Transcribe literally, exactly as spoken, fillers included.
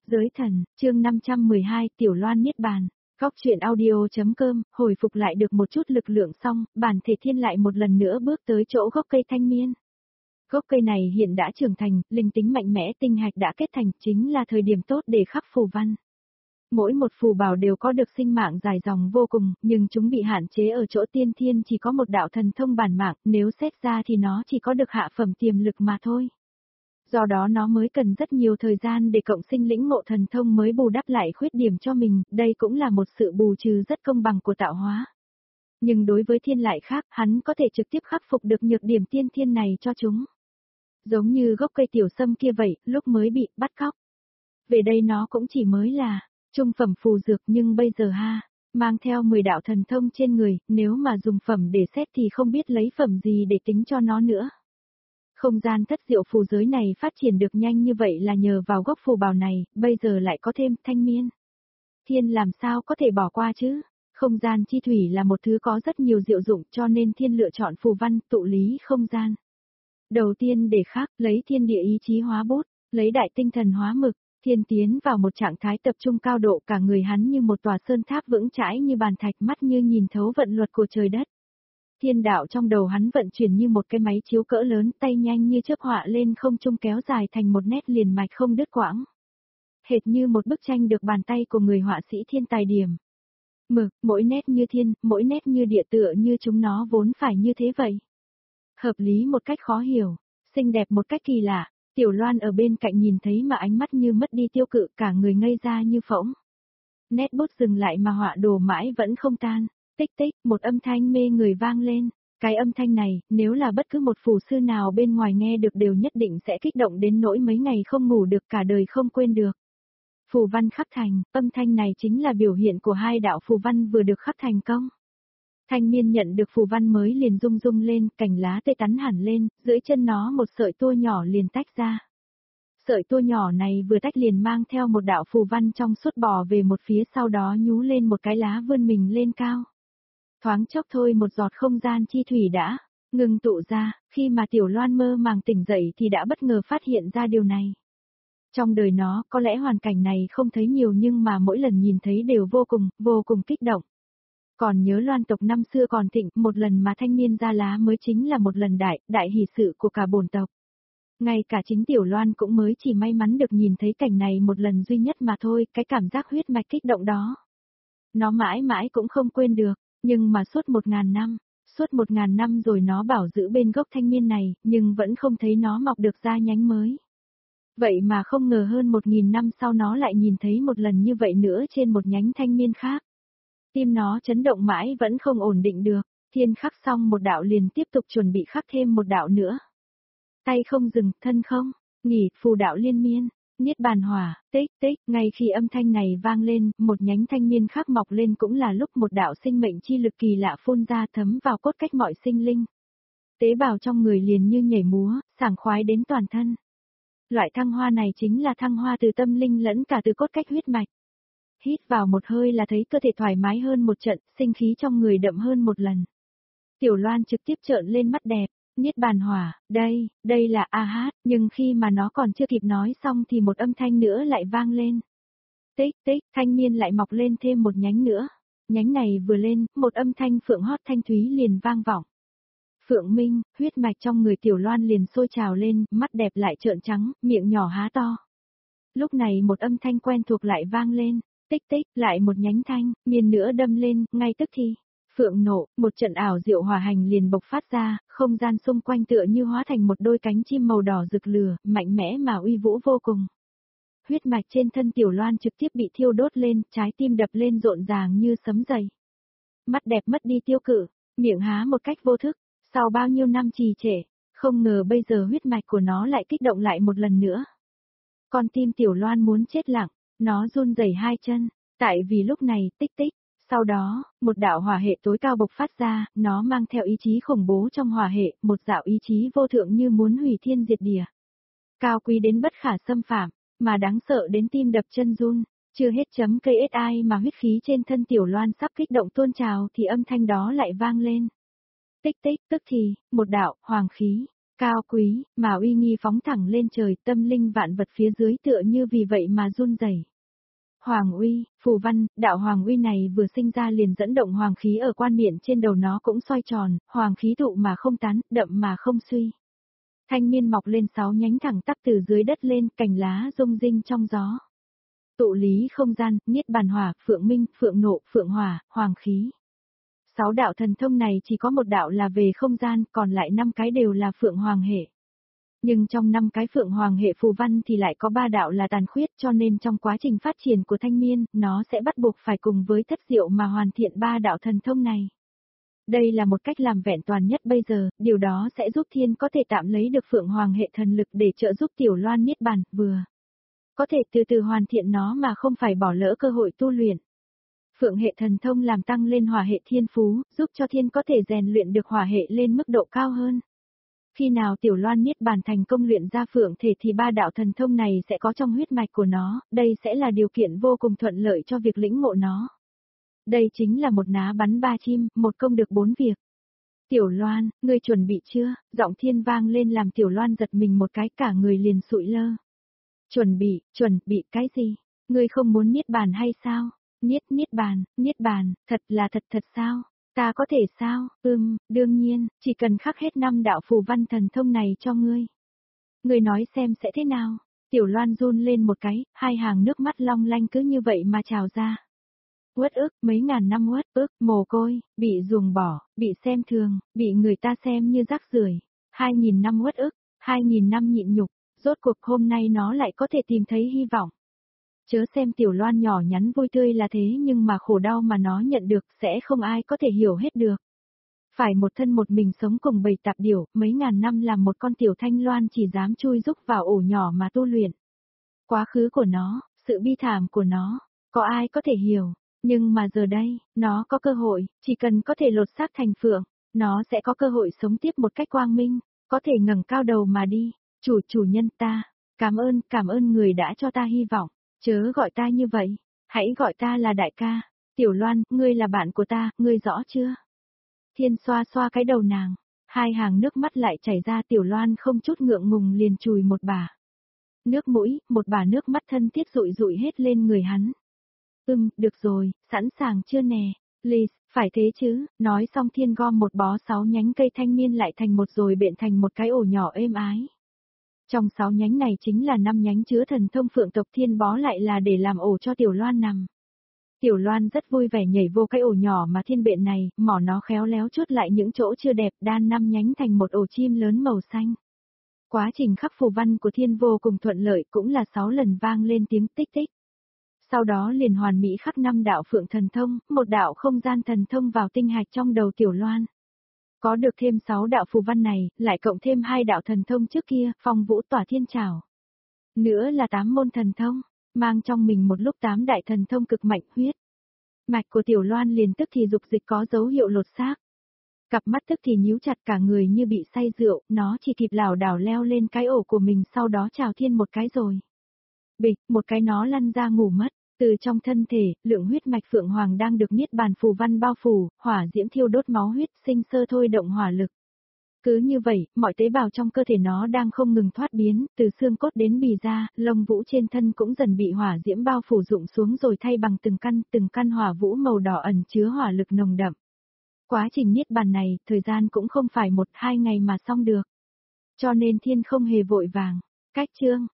Giới thần, chương năm trăm mười hai, Tiểu Loan Niết Bàn. Góc truyện audio.com, hồi phục lại được một chút lực lượng xong, bản thể thiên lại một lần nữa bước tới chỗ gốc cây thanh miên. Gốc cây này hiện đã trưởng thành, linh tính mạnh mẽ tinh hạch đã kết thành, chính là thời điểm tốt để khắc phù văn. Mỗi một phù bảo đều có được sinh mạng dài dòng vô cùng, nhưng chúng bị hạn chế ở chỗ tiên thiên chỉ có một đạo thần thông bản mạng, nếu xét ra thì nó chỉ có được hạ phẩm tiềm lực mà thôi. Do đó nó mới cần rất nhiều thời gian để cộng sinh lĩnh ngộ thần thông mới bù đắp lại khuyết điểm cho mình, đây cũng là một sự bù trừ rất công bằng của tạo hóa. Nhưng đối với thiên lại khác, hắn có thể trực tiếp khắc phục được nhược điểm tiên thiên này cho chúng. Giống như gốc cây tiểu sâm kia vậy, lúc mới bị bắt cóc. Về đây nó cũng chỉ mới là trung phẩm phù dược, nhưng bây giờ ha, mang theo mười đạo thần thông trên người, nếu mà dùng phẩm để xét thì không biết lấy phẩm gì để tính cho nó nữa. Không gian thất diệu phù giới này phát triển được nhanh như vậy là nhờ vào gốc phù bào này, bây giờ lại có thêm thanh miên. Thiên làm sao có thể bỏ qua chứ? Không gian chi thủy là một thứ có rất nhiều diệu dụng cho nên thiên lựa chọn phù văn tụ lý không gian. Đầu tiên để khắc, lấy thiên địa ý chí hóa bút, lấy đại tinh thần hóa mực, thiên tiến vào một trạng thái tập trung cao độ, cả người hắn như một tòa sơn tháp vững chãi như bàn thạch, mắt như nhìn thấu vận luật của trời đất. Thiên đạo trong đầu hắn vận chuyển như một cái máy chiếu cỡ lớn, tay nhanh như chớp họa lên không trung kéo dài thành một nét liền mạch không đứt quãng. Hệt như một bức tranh được bàn tay của người họa sĩ thiên tài điểm. Mực, mỗi nét như thiên, mỗi nét như địa, tựa như chúng nó vốn phải như thế vậy. Hợp lý một cách khó hiểu, xinh đẹp một cách kỳ lạ, Tiểu Loan ở bên cạnh nhìn thấy mà ánh mắt như mất đi tiêu cự, cả người ngây ra như phỗng. Nét bút dừng lại mà họa đồ mãi vẫn không tan. Tích tích, một âm thanh mê người vang lên. Cái âm thanh này, nếu là bất cứ một phù sư nào bên ngoài nghe được đều nhất định sẽ kích động đến nỗi mấy ngày không ngủ được, cả đời không quên được. Phù văn khắc thành, âm thanh này chính là biểu hiện của hai đạo phù văn vừa được khắc thành công. Thanh miên nhận được phù văn mới liền rung rung lên, cành lá tê tắn hẳn lên, dưới chân nó một sợi tua nhỏ liền tách ra. Sợi tua nhỏ này vừa tách liền mang theo một đạo phù văn trong suốt bò về một phía, sau đó nhú lên một cái lá vươn mình lên cao. Thoáng chốc thôi một giọt không gian chi thủy đã ngừng tụ ra, khi mà Tiểu Loan mơ màng tỉnh dậy thì đã bất ngờ phát hiện ra điều này. Trong đời nó, có lẽ hoàn cảnh này không thấy nhiều nhưng mà mỗi lần nhìn thấy đều vô cùng, vô cùng kích động. Còn nhớ Loan tộc năm xưa còn thịnh, một lần mà thanh niên ra lá mới chính là một lần đại, đại hỷ sự của cả bổn tộc. Ngay cả chính Tiểu Loan cũng mới chỉ may mắn được nhìn thấy cảnh này một lần duy nhất mà thôi, cái cảm giác huyết mạch kích động đó. Nó mãi mãi cũng không quên được. Nhưng mà suốt một ngàn năm, suốt một ngàn năm rồi nó bảo giữ bên gốc thanh miên này, nhưng vẫn không thấy nó mọc được ra nhánh mới. Vậy mà không ngờ hơn một nghìn năm sau nó lại nhìn thấy một lần như vậy nữa trên một nhánh thanh miên khác. Tim nó chấn động mãi vẫn không ổn định được, thiên khắc xong một đạo liền tiếp tục chuẩn bị khắc thêm một đạo nữa. Tay không dừng, thân không, nghỉ, phù đạo liên miên. Niết bàn hỏa, tích tích, ngay khi âm thanh này vang lên, một nhánh thanh niên khác mọc lên cũng là lúc một đạo sinh mệnh chi lực kỳ lạ phun ra thấm vào cốt cách mọi sinh linh. Tế bào trong người liền như nhảy múa, sảng khoái đến toàn thân. Loại thăng hoa này chính là thăng hoa từ tâm linh lẫn cả từ cốt cách huyết mạch. Hít vào một hơi là thấy cơ thể thoải mái hơn một trận, sinh khí trong người đậm hơn một lần. Tiểu Loan trực tiếp trợn lên mắt đẹp. Niết bàn hỏa, đây, đây là a hát, nhưng khi mà nó còn chưa kịp nói xong thì một âm thanh nữa lại vang lên. Tích tích, thanh niên lại mọc lên thêm một nhánh nữa. Nhánh này vừa lên, một âm thanh phượng hót thanh thúy liền vang vọng. Phượng minh, huyết mạch trong người Tiểu Loan liền sôi trào lên, mắt đẹp lại trợn trắng, miệng nhỏ há to. Lúc này một âm thanh quen thuộc lại vang lên. Tích tích, lại một nhánh thanh, miên nữa đâm lên, ngay tức thì. Phượng nộ, một trận ảo diệu hỏa hành liền bộc phát ra, không gian xung quanh tựa như hóa thành một đôi cánh chim màu đỏ rực lửa, mạnh mẽ mà uy vũ vô cùng. Huyết mạch trên thân Tiểu Loan trực tiếp bị thiêu đốt lên, trái tim đập lên rộn ràng như sấm dậy. Mắt đẹp mất đi tiêu cự, miệng há một cách vô thức, sau bao nhiêu năm trì trệ, không ngờ bây giờ huyết mạch của nó lại kích động lại một lần nữa. Con tim Tiểu Loan muốn chết lặng, nó run rẩy hai chân, tại vì lúc này, tích tích. Sau đó, một đạo hỏa hệ tối cao bộc phát ra, nó mang theo ý chí khủng bố trong hỏa hệ, một dạo ý chí vô thượng như muốn hủy thiên diệt địa. Cao quý đến bất khả xâm phạm, mà đáng sợ đến tim đập chân run, chưa hết chấm cây ét i mà huyết khí trên thân Tiểu Loan sắp kích động tuôn trào thì âm thanh đó lại vang lên. Tích tích, tức thì, một đạo, hoàng khí, Cao quý, mà uy nghi phóng thẳng lên trời, tâm linh vạn vật phía dưới tựa như vì vậy mà run rẩy. Hoàng uy, phù văn, đạo hoàng uy này vừa sinh ra liền dẫn động hoàng khí ở quan miện trên đầu nó cũng xoay tròn, hoàng khí tụ mà không tán, đậm mà không suy. Thanh niên mọc lên sáu nhánh thẳng tắp từ dưới đất lên, cành lá rung rinh trong gió. Tụ lý không gian, niết bàn hỏa, phượng minh, phượng nộ, phượng hỏa, hoàng khí. Sáu đạo thần thông này chỉ có một đạo là về không gian, còn lại năm cái đều là phượng hoàng hệ. Nhưng trong năm cái phượng hoàng hệ phù văn thì lại có ba đạo là tàn khuyết, cho nên trong quá trình phát triển của thanh niên, nó sẽ bắt buộc phải cùng với thất diệu mà hoàn thiện ba đạo thần thông này. Đây là một cách làm vẹn toàn nhất bây giờ, điều đó sẽ giúp thiên có thể tạm lấy được phượng hoàng hệ thần lực để trợ giúp tiểu loan niết bàn, vừa có thể từ từ hoàn thiện nó mà không phải bỏ lỡ cơ hội tu luyện. Phượng hệ thần thông làm tăng lên hỏa hệ thiên phú, giúp cho thiên có thể rèn luyện được hỏa hệ lên mức độ cao hơn. Khi nào tiểu loan niết bàn thành công luyện ra phượng thể thì ba đạo thần thông này sẽ có trong huyết mạch của nó, đây sẽ là điều kiện vô cùng thuận lợi cho việc lĩnh ngộ nó. Đây chính là một ná bắn ba chim, một công được bốn việc. Tiểu Loan, ngươi chuẩn bị chưa? Giọng thiên vang lên làm Tiểu Loan giật mình một cái, cả người liền sụi lơ. Chuẩn bị, chuẩn bị cái gì? Ngươi không muốn niết bàn hay sao? Niết niết bàn, niết bàn, thật là thật thật sao? Ta có thể sao? Ừm, đương nhiên, chỉ cần khắc hết năm đạo phù văn thần thông này cho ngươi. Ngươi nói xem sẽ thế nào? Tiểu Loan run lên một cái, hai hàng nước mắt long lanh cứ như vậy mà trào ra. Uất ức, mấy ngàn năm uất ức, mồ côi, bị ruồng bỏ, bị xem thường, bị người ta xem như rác rưởi. Hai nghìn năm uất ức, hai nghìn năm nhịn nhục, rốt cuộc hôm nay nó lại có thể tìm thấy hy vọng. Chớ xem Tiểu Loan nhỏ nhắn vui tươi là thế nhưng mà khổ đau mà nó nhận được sẽ không ai có thể hiểu hết được. Phải một thân một mình sống cùng bầy tạp điểu, mấy ngàn năm làm một con Tiểu Thanh Loan chỉ dám chui rúc vào ổ nhỏ mà tu luyện. Quá khứ của nó, sự bi thảm của nó, có ai có thể hiểu. Nhưng mà giờ đây, nó có cơ hội, chỉ cần có thể lột xác thành phượng, nó sẽ có cơ hội sống tiếp một cách quang minh, có thể ngẩng cao đầu mà đi. Chủ chủ nhân ta, cảm ơn, cảm ơn người đã cho ta hy vọng, chớ gọi ta như vậy, hãy gọi ta là đại ca. Tiểu Loan, ngươi là bạn của ta, ngươi rõ chưa? Thiên xoa xoa cái đầu nàng, hai hàng nước mắt lại chảy ra. Tiểu Loan không chút ngượng ngùng liền chùi một bà. Nước mũi, một bà nước mắt thân thiết rụi rụi hết lên người hắn. Ừm, được rồi, sẵn sàng chưa nè, Liz, phải thế chứ, nói xong thiên gom một bó sáu nhánh cây thanh niên lại thành một rồi bện thành một cái ổ nhỏ êm ái. Trong sáu nhánh này chính là năm nhánh chứa thần thông phượng tộc, thiên bó lại là để làm ổ cho Tiểu Loan nằm. Tiểu Loan rất vui vẻ nhảy vô cái ổ nhỏ mà thiên bện này, mỏ nó khéo léo chốt lại những chỗ chưa đẹp, đan năm nhánh thành một ổ chim lớn màu xanh. Quá trình khắc phù văn của thiên vô cùng thuận lợi, cũng là sáu lần vang lên tiếng tích tích. Sau đó liền hoàn mỹ khắc năm đạo phượng thần thông, một đạo không gian thần thông vào tinh hạch trong đầu Tiểu Loan. Có được thêm sáu đạo phù văn này, lại cộng thêm hai đạo thần thông trước kia, phong vũ tỏa thiên trảo. Nữa là tám môn thần thông, mang trong mình một lúc tám đại thần thông cực mạnh. Huyết mạch của Tiểu Loan liền tức thì dục dịch có dấu hiệu lột xác. Cặp mắt tức thì nhíu chặt, cả người như bị say rượu, nó chỉ kịp lảo đảo leo lên cái ổ của mình, sau đó chào thiên một cái rồi. Bịch, một cái nó lăn ra ngủ mất. Từ trong thân thể, lượng huyết mạch phượng hoàng đang được niết bàn phù văn bao phủ, hỏa diễm thiêu đốt máu huyết, sinh sơ thôi động hỏa lực. Cứ như vậy, mọi tế bào trong cơ thể nó đang không ngừng thoát biến, từ xương cốt đến bì da, lông vũ trên thân cũng dần bị hỏa diễm bao phủ rụng xuống rồi thay bằng từng căn, từng căn hỏa vũ màu đỏ ẩn chứa hỏa lực nồng đậm. Quá trình niết bàn này, thời gian cũng không phải một hai ngày mà xong được. Cho nên thiên không hề vội vàng. Cách chương